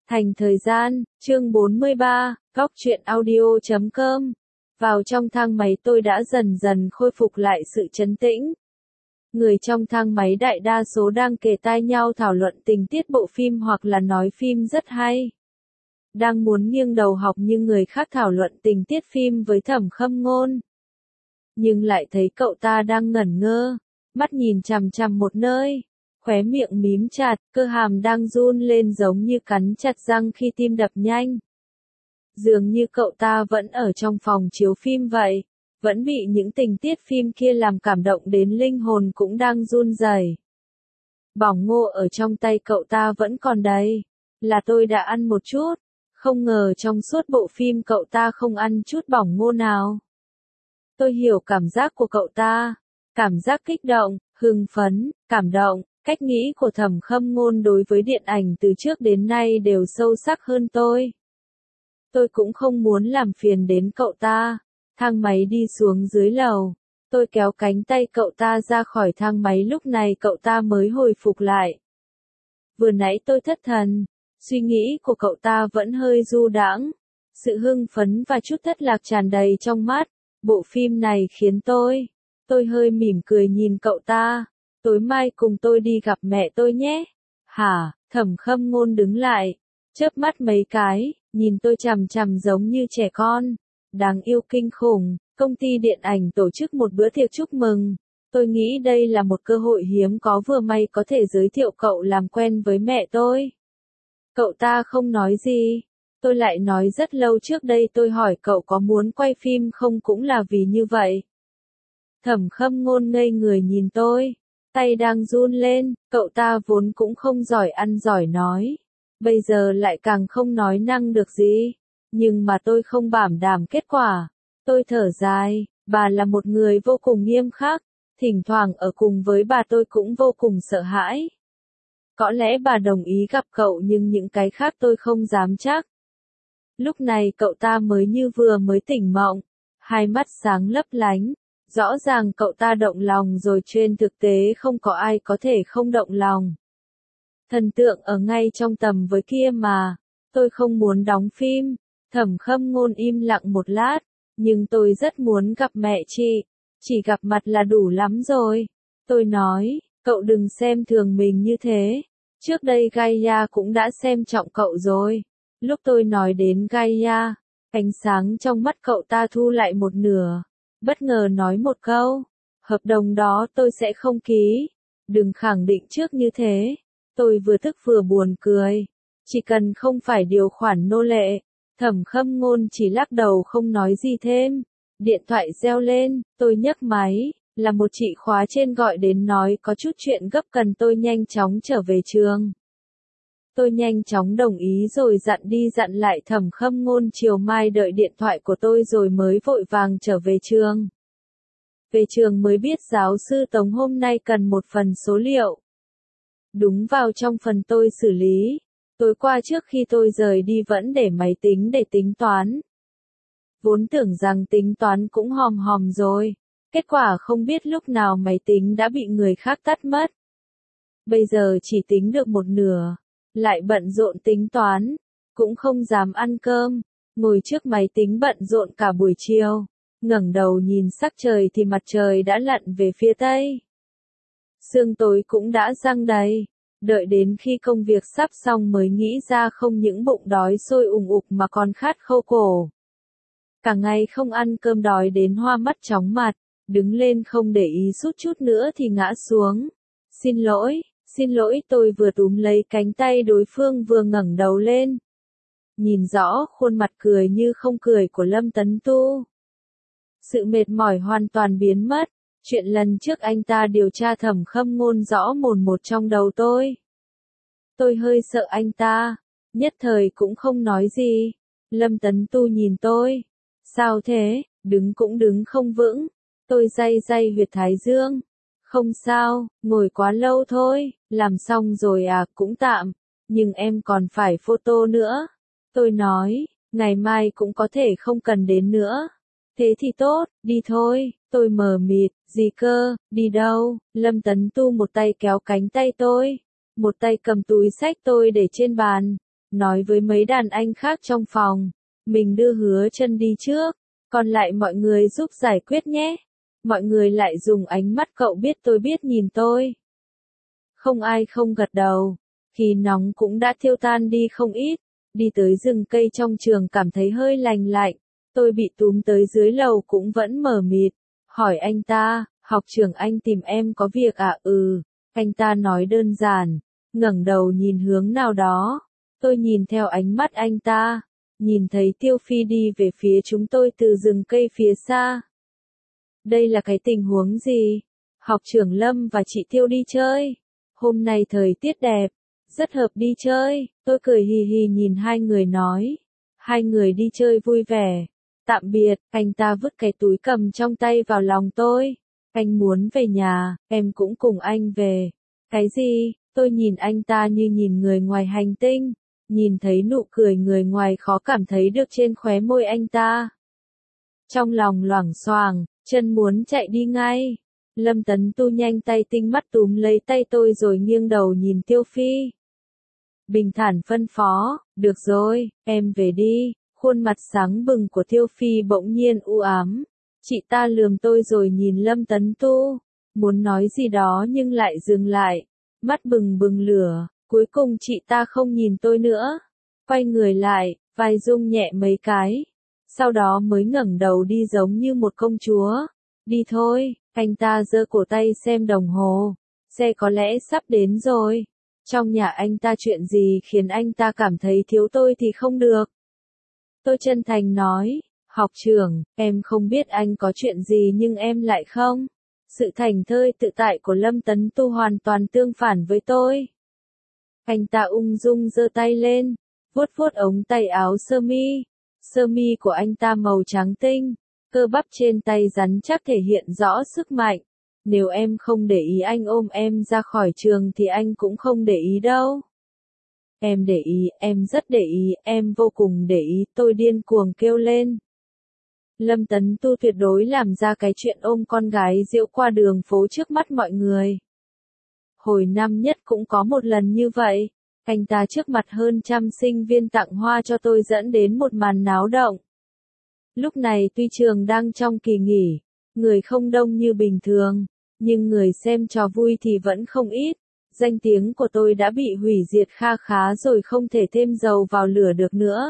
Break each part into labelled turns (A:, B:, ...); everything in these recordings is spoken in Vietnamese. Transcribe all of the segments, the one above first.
A: Thành thời gian, chương 43, góc truyện audio.com. Vào trong thang máy tôi đã dần dần khôi phục lại sự trấn tĩnh. Người trong thang máy đại đa số đang kề tai nhau thảo luận tình tiết bộ phim hoặc là nói phim rất hay. Đang muốn nghiêng đầu học như người khác thảo luận tình tiết phim với Thẩm Khâm Ngôn. Nhưng lại thấy cậu ta đang ngẩn ngơ, mắt nhìn chằm chằm một nơi. Khóe miệng mím chặt, cơ hàm đang run lên giống như cắn chặt răng khi tim đập nhanh. Dường như cậu ta vẫn ở trong phòng chiếu phim vậy, vẫn bị những tình tiết phim kia làm cảm động đến linh hồn cũng đang run rẩy. Bỏng ngô ở trong tay cậu ta vẫn còn đây, là tôi đã ăn một chút, không ngờ trong suốt bộ phim cậu ta không ăn chút bỏng ngô nào. Tôi hiểu cảm giác của cậu ta, cảm giác kích động, hưng phấn, cảm động. Cách nghĩ của Thẩm Khâm Ngôn đối với điện ảnh từ trước đến nay đều sâu sắc hơn tôi. Tôi cũng không muốn làm phiền đến cậu ta. Thang máy đi xuống dưới lầu. Tôi kéo cánh tay cậu ta ra khỏi thang máy, lúc này cậu ta mới hồi phục lại. Vừa nãy tôi thất thần, suy nghĩ của cậu ta vẫn hơi du đãng. Sự hưng phấn và chút thất lạc tràn đầy trong mắt. Bộ phim này khiến tôi hơi mỉm cười nhìn cậu ta. Tối mai cùng tôi đi gặp mẹ tôi nhé. Hả? Thẩm Khâm Ngôn đứng lại, chớp mắt mấy cái, nhìn tôi chằm chằm giống như trẻ con. Đáng yêu kinh khủng, công ty điện ảnh tổ chức một bữa tiệc chúc mừng. Tôi nghĩ đây là một cơ hội hiếm có, vừa may có thể giới thiệu cậu làm quen với mẹ tôi. Cậu ta không nói gì. Tôi lại nói rất lâu trước đây tôi hỏi cậu có muốn quay phim không cũng là vì như vậy. Thẩm Khâm Ngôn ngây người nhìn tôi. Tay đang run lên, cậu ta vốn cũng không giỏi ăn giỏi nói. Bây giờ lại càng không nói năng được gì. Nhưng mà tôi không bảo đảm kết quả. Tôi thở dài, bà là một người vô cùng nghiêm khắc. Thỉnh thoảng ở cùng với bà tôi cũng vô cùng sợ hãi. Có lẽ bà đồng ý gặp cậu nhưng những cái khác tôi không dám chắc. Lúc này cậu ta mới như vừa mới tỉnh mộng. Hai mắt sáng lấp lánh. Rõ ràng cậu ta động lòng rồi, trên thực tế không có ai có thể không động lòng. Thần tượng ở ngay trong tầm với kia mà. Tôi không muốn đóng phim. Thẩm Khâm Ngôn im lặng một lát. Nhưng tôi rất muốn gặp mẹ chị. Chỉ gặp mặt là đủ lắm rồi. Tôi nói, cậu đừng xem thường mình như thế. Trước đây Gaia cũng đã xem trọng cậu rồi. Lúc tôi nói đến Gaia, ánh sáng trong mắt cậu ta thu lại một nửa. Bất ngờ nói một câu, hợp đồng đó tôi sẽ không ký. Đừng khẳng định trước như thế. Tôi vừa tức vừa buồn cười. Chỉ cần không phải điều khoản nô lệ. Thẩm Khâm Ngôn chỉ lắc đầu không nói gì thêm. Điện thoại reo lên, tôi nhấc máy, là một chị khóa trên gọi đến nói có chút chuyện gấp cần tôi nhanh chóng trở về trường. Tôi nhanh chóng đồng ý rồi dặn đi dặn lại Thẩm Khâm Ngôn chiều mai đợi điện thoại của tôi rồi mới vội vàng trở về trường. Về trường mới biết giáo sư Tống hôm nay cần một phần số liệu. Đúng vào trong phần tôi xử lý. Tối qua trước khi tôi rời đi vẫn để máy tính để tính toán. Vốn tưởng rằng tính toán cũng hòm hòm rồi. Kết quả không biết lúc nào máy tính đã bị người khác tắt mất. Bây giờ chỉ tính được một nửa. Lại bận rộn tính toán, cũng không dám ăn cơm, ngồi trước máy tính bận rộn cả buổi chiều, ngẩng đầu nhìn sắc trời thì mặt trời đã lặn về phía tây. Sương tối cũng đã giăng đầy, đợi đến khi công việc sắp xong mới nghĩ ra không những bụng đói sôi ùng ục mà còn khát khô cổ. Cả ngày không ăn cơm đói đến hoa mắt chóng mặt, đứng lên không để ý suốt chút nữa thì ngã xuống. Xin lỗi, tôi vừa túm lấy cánh tay đối phương vừa ngẩng đầu lên. Nhìn rõ khuôn mặt cười như không cười của Lâm Tấn Tu. Sự mệt mỏi hoàn toàn biến mất. Chuyện lần trước anh ta điều tra Thẩm Khâm Ngôn rõ mồn một trong đầu tôi. Tôi hơi sợ anh ta, nhất thời cũng không nói gì. Lâm Tấn Tu nhìn tôi. Sao thế, đứng cũng đứng không vững. Tôi day huyệt thái dương. Không sao, ngồi quá lâu thôi, làm xong rồi à, cũng tạm, nhưng em còn phải photo nữa. Tôi nói, ngày mai cũng có thể không cần đến nữa. Thế thì tốt, đi thôi. Tôi mờ mịt, gì cơ, đi đâu? Lâm Tấn Tu một tay kéo cánh tay tôi, một tay cầm túi xách tôi để trên bàn. nói với mấy đàn anh khác trong phòng, mình đưa Hứa Chân đi trước, còn lại mọi người giúp giải quyết nhé. Mọi người lại dùng ánh mắt cậu biết tôi biết nhìn tôi. Không ai không gật đầu, khí nóng cũng đã tiêu tan đi không ít, đi tới rừng cây trong trường cảm thấy hơi lành lạnh, tôi bị túm tới dưới lầu cũng vẫn mờ mịt, hỏi anh ta, học trưởng anh tìm em có việc à? Anh ta nói đơn giản, ngẩng đầu nhìn hướng nào đó, tôi nhìn theo ánh mắt anh ta, nhìn thấy Tiêu Phi đi về phía chúng tôi từ rừng cây phía xa. Đây là cái tình huống gì? Học trưởng Lâm và chị Tiêu đi chơi. Hôm nay thời tiết đẹp, rất hợp đi chơi. Tôi cười hì hì nhìn hai người nói. Hai người đi chơi vui vẻ. Tạm biệt, anh ta vứt cái túi cầm trong tay vào lòng tôi. Anh muốn về nhà, em cũng cùng anh về. Cái gì? Tôi nhìn anh ta như nhìn người ngoài hành tinh. Nhìn thấy nụ cười người ngoài khó cảm thấy được trên khóe môi anh ta. Trong lòng loảng xoảng, chân muốn chạy đi ngay. Lâm Tấn Tu nhanh tay tinh mắt túm lấy tay tôi rồi nghiêng đầu nhìn Tiêu Phi. Bình thản phân phó, được rồi, em về đi. Khuôn mặt sáng bừng của Tiêu Phi bỗng nhiên u ám. Chị ta lườm tôi rồi nhìn Lâm Tấn Tu, muốn nói gì đó nhưng lại dừng lại, mắt bừng bừng lửa. Cuối cùng chị ta không nhìn tôi nữa, quay người lại, vai rung nhẹ mấy cái, sau đó mới ngẩng đầu đi giống như một công chúa. Đi thôi, anh ta giơ cổ tay xem đồng hồ, xe có lẽ sắp đến rồi. Trong nhà anh ta chuyện gì khiến anh ta cảm thấy thiếu tôi thì không được. Tôi chân thành nói, học trưởng, em không biết anh có chuyện gì nhưng em lại không. Sự thảnh thơi tự tại của Lâm Tấn Tu hoàn toàn tương phản với tôi. Anh ta ung dung giơ tay lên, vuốt vuốt ống tay áo sơ mi của anh ta màu trắng tinh, cơ bắp trên tay rắn chắc thể hiện rõ sức mạnh. Nếu em không để ý anh ôm em ra khỏi trường thì anh cũng không để ý đâu. Em để ý, em rất để ý, em vô cùng để ý, tôi điên cuồng kêu lên. Lâm Tấn Tu tuyệt đối làm ra cái chuyện ôm con gái diễu qua đường phố trước mắt mọi người. Hồi năm nhất cũng có một lần như vậy, anh ta trước mặt hơn trăm sinh viên tặng hoa cho tôi dẫn đến một màn náo động. Lúc này tuy trường đang trong kỳ nghỉ, người không đông như bình thường, nhưng người xem trò vui thì vẫn không ít. Danh tiếng của tôi đã bị hủy diệt kha khá rồi không thể thêm dầu vào lửa được nữa.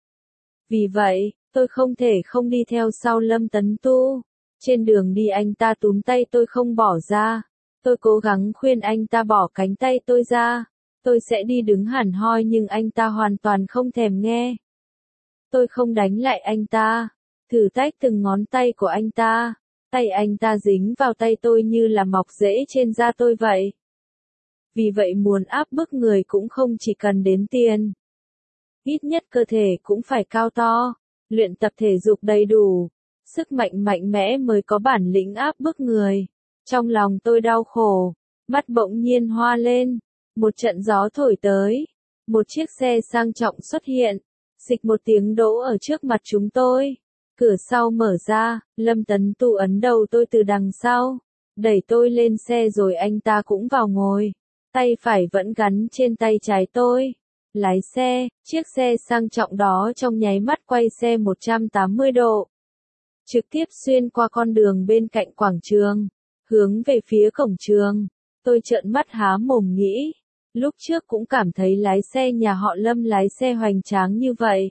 A: Vì vậy, tôi không thể không đi theo sau Lâm Tấn Tu. Trên đường đi anh ta túm tay tôi không bỏ ra. Tôi cố gắng khuyên anh ta bỏ cánh tay tôi ra. Tôi sẽ đi đứng hẳn hoi nhưng anh ta hoàn toàn không thèm nghe. Tôi không đánh lại anh ta. Thử tách từng ngón tay của anh ta. Tay anh ta dính vào tay tôi như là mọc rễ trên da tôi vậy. Vì vậy muốn áp bức người cũng không chỉ cần đến tiền. Ít nhất cơ thể cũng phải cao to, luyện tập thể dục đầy đủ, sức mạnh mạnh mẽ mới có bản lĩnh áp bức người. Trong lòng tôi đau khổ, mắt bỗng nhiên hoa lên, một trận gió thổi tới, một chiếc xe sang trọng xuất hiện, xịch một tiếng đỗ ở trước mặt chúng tôi. Cửa sau mở ra, Lâm Tấn Tu ấn đầu tôi từ đằng sau, đẩy tôi lên xe rồi anh ta cũng vào ngồi, tay phải vẫn gắn trên tay trái tôi. Lái xe, chiếc xe sang trọng đó trong nháy mắt quay xe 180 độ. Trực tiếp xuyên qua con đường bên cạnh quảng trường, hướng về phía cổng trường. Tôi trợn mắt há mồm nghĩ, lúc trước cũng cảm thấy lái xe nhà họ Lâm lái xe hoành tráng như vậy.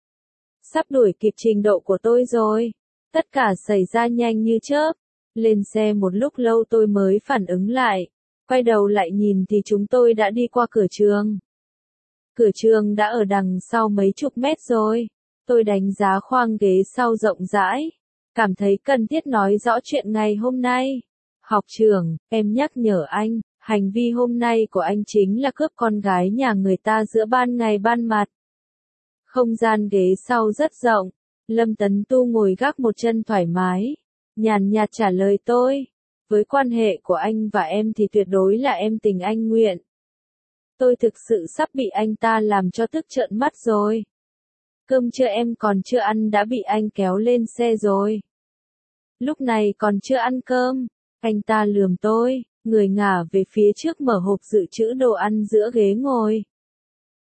A: Sắp đuổi kịp trình độ của tôi rồi. Tất cả xảy ra nhanh như chớp. Lên xe một lúc lâu tôi mới phản ứng lại. Quay đầu lại nhìn thì chúng tôi đã đi qua cửa trường. Cửa trường đã ở đằng sau mấy chục mét rồi. Tôi đánh giá khoang ghế sau rộng rãi. Cảm thấy cần thiết nói rõ chuyện ngày hôm nay. Học trưởng, em nhắc nhở anh, hành vi hôm nay của anh chính là cướp con gái nhà người ta giữa ban ngày ban mặt. Không gian ghế sau rất rộng. Lâm Tấn Tu ngồi gác một chân thoải mái. Nhàn nhạt trả lời tôi. Với quan hệ của anh và em thì tuyệt đối là em tình anh nguyện. Tôi thực sự sắp bị anh ta làm cho tức trợn mắt rồi. Cơm trưa em còn chưa ăn đã bị anh kéo lên xe rồi. Lúc này còn chưa ăn cơm, anh ta lườm tôi, người ngả về phía trước mở hộp dự trữ đồ ăn giữa ghế ngồi.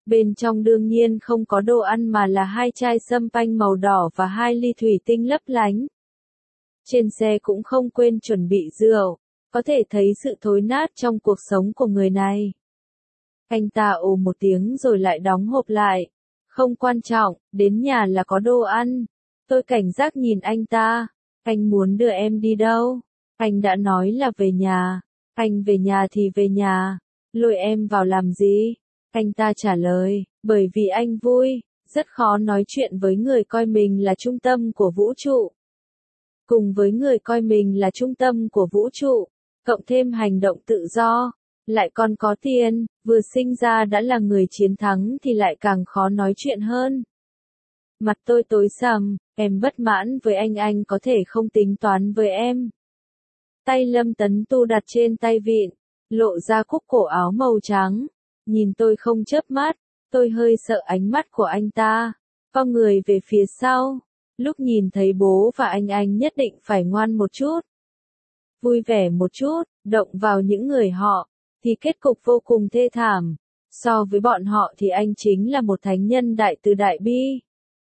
A: Bên trong đương nhiên không có đồ ăn mà là 2 chai sâm panh màu đỏ và 2 ly thủy tinh lấp lánh. Trên xe cũng không quên chuẩn bị rượu, có thể thấy sự thối nát trong cuộc sống của người này. Anh ta ồ một tiếng rồi lại đóng hộp lại. Không quan trọng, đến nhà là có đồ ăn. Tôi cảnh giác nhìn anh ta. Anh muốn đưa em đi đâu? Anh đã nói là về nhà. Anh về nhà thì về nhà. Lôi em vào làm gì? Anh ta trả lời, bởi vì anh vui. Rất khó nói chuyện với người coi mình là trung tâm của vũ trụ. Cùng với người coi mình là trung tâm của vũ trụ, cộng thêm hành động tự do, lại còn có tiền, vừa sinh ra đã là người chiến thắng thì lại càng khó nói chuyện hơn. Mặt tôi tối sầm, em bất mãn với anh có thể không tính toán với em. Tay Lâm Tấn Tu đặt trên tay vịn, lộ ra cúc cổ áo màu trắng, nhìn tôi không chớp mắt, tôi hơi sợ ánh mắt của anh ta, vòng người về phía sau. Lúc nhìn thấy bố và anh nhất định phải ngoan một chút, vui vẻ một chút, động vào những người họ, thì kết cục vô cùng thê thảm. So với bọn họ thì anh chính là một thánh nhân đại từ đại bi.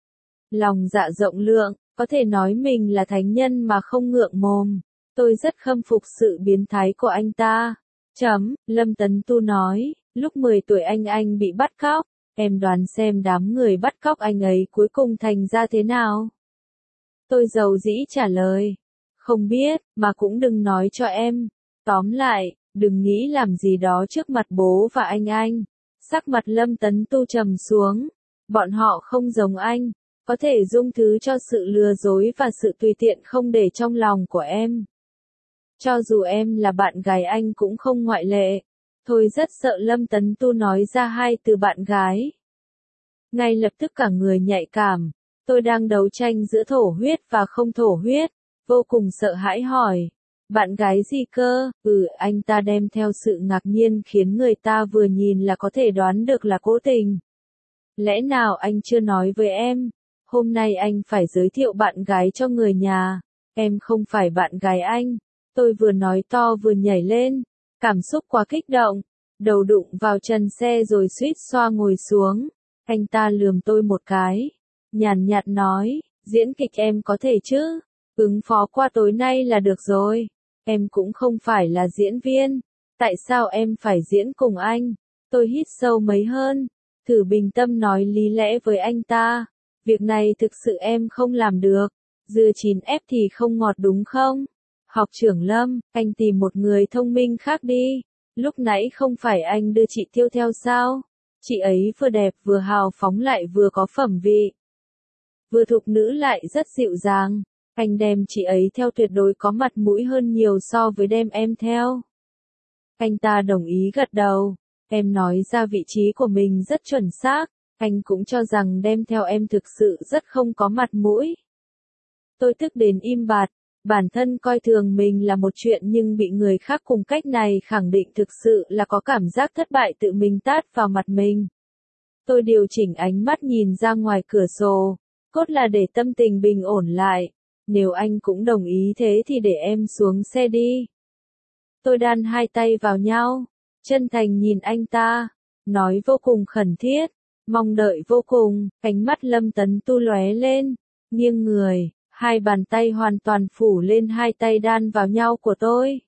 A: Lòng dạ rộng lượng, có thể nói mình là thánh nhân mà không ngượng mồm. Tôi rất khâm phục sự biến thái của anh ta. Lâm Tấn Tu nói, lúc 10 tuổi anh bị bắt cóc, em đoán xem đám người bắt cóc anh ấy cuối cùng thành ra thế nào? Tôi dầu dĩ trả lời, không biết, mà cũng đừng nói cho em. Tóm lại, đừng nghĩ làm gì đó trước mặt bố và anh. Sắc mặt Lâm Tấn Tu trầm xuống. Bọn họ không giống anh, có thể dung thứ cho sự lừa dối và sự tùy tiện không để trong lòng của em. Cho dù em là bạn gái anh cũng không ngoại lệ. Thôi rất sợ Lâm Tấn Tu nói ra 2 từ bạn gái. Ngay lập tức cả người nhạy cảm. Tôi đang đấu tranh giữa thổ huyết và không thổ huyết, vô cùng sợ hãi hỏi. Bạn gái gì cơ? Anh ta đem theo sự ngạc nhiên khiến người ta vừa nhìn là có thể đoán được là cố tình. Lẽ nào anh chưa nói với em? Hôm nay anh phải giới thiệu bạn gái cho người nhà. Em không phải bạn gái anh. Tôi vừa nói to vừa nhảy lên. Cảm xúc quá kích động. Đầu đụng vào trần xe rồi suýt xoa ngồi xuống. Anh ta lườm tôi một cái. Nhàn nhạt nói, diễn kịch em có thể chứ? Ứng phó qua tối nay là được rồi. Em cũng không phải là diễn viên. Tại sao em phải diễn cùng anh? Tôi hít sâu mấy hơn. Thử bình tâm nói lý lẽ với anh ta. Việc này thực sự em không làm được. Dưa chín ép thì không ngọt đúng không? Học trưởng Lâm, anh tìm một người thông minh khác đi. Lúc nãy không phải anh đưa chị Tiêu theo sao? Chị ấy vừa đẹp vừa hào phóng lại vừa có phẩm vị. Vừa thục nữ lại rất dịu dàng. Anh đem chị ấy theo tuyệt đối có mặt mũi hơn nhiều so với đem em theo. Anh ta đồng ý gật đầu. Em nói ra vị trí của mình rất chuẩn xác. Anh cũng cho rằng đem theo em thực sự rất không có mặt mũi. Tôi tức đến im bặt. Bản thân coi thường mình là một chuyện nhưng bị người khác cùng cách này khẳng định thực sự là có cảm giác thất bại tự mình tát vào mặt mình. Tôi điều chỉnh ánh mắt nhìn ra ngoài cửa sổ. Cốt là để tâm tình bình ổn lại. Nếu anh cũng đồng ý thế thì để em xuống xe đi. Tôi đan 2 tay vào nhau. Chân thành nhìn anh ta. Nói vô cùng khẩn thiết. Mong đợi vô cùng. Ánh mắt Lâm Tấn Tu lóe lên. Nghiêng người. 2 bàn tay hoàn toàn phủ lên 2 tay đan vào nhau của tôi.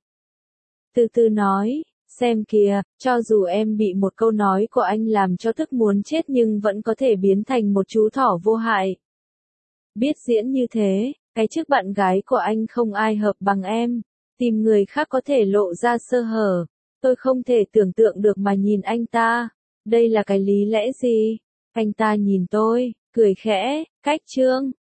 A: Từ từ nói. Xem kìa, cho dù em bị một câu nói của anh làm cho tức muốn chết nhưng vẫn có thể biến thành một chú thỏ vô hại. Biết diễn như thế, cái trước bạn gái của anh không ai hợp bằng em. Tìm người khác có thể lộ ra sơ hở. Tôi không thể tưởng tượng được mà nhìn anh ta. Đây là cái lý lẽ gì? Anh ta nhìn tôi, cười khẽ, cách chương.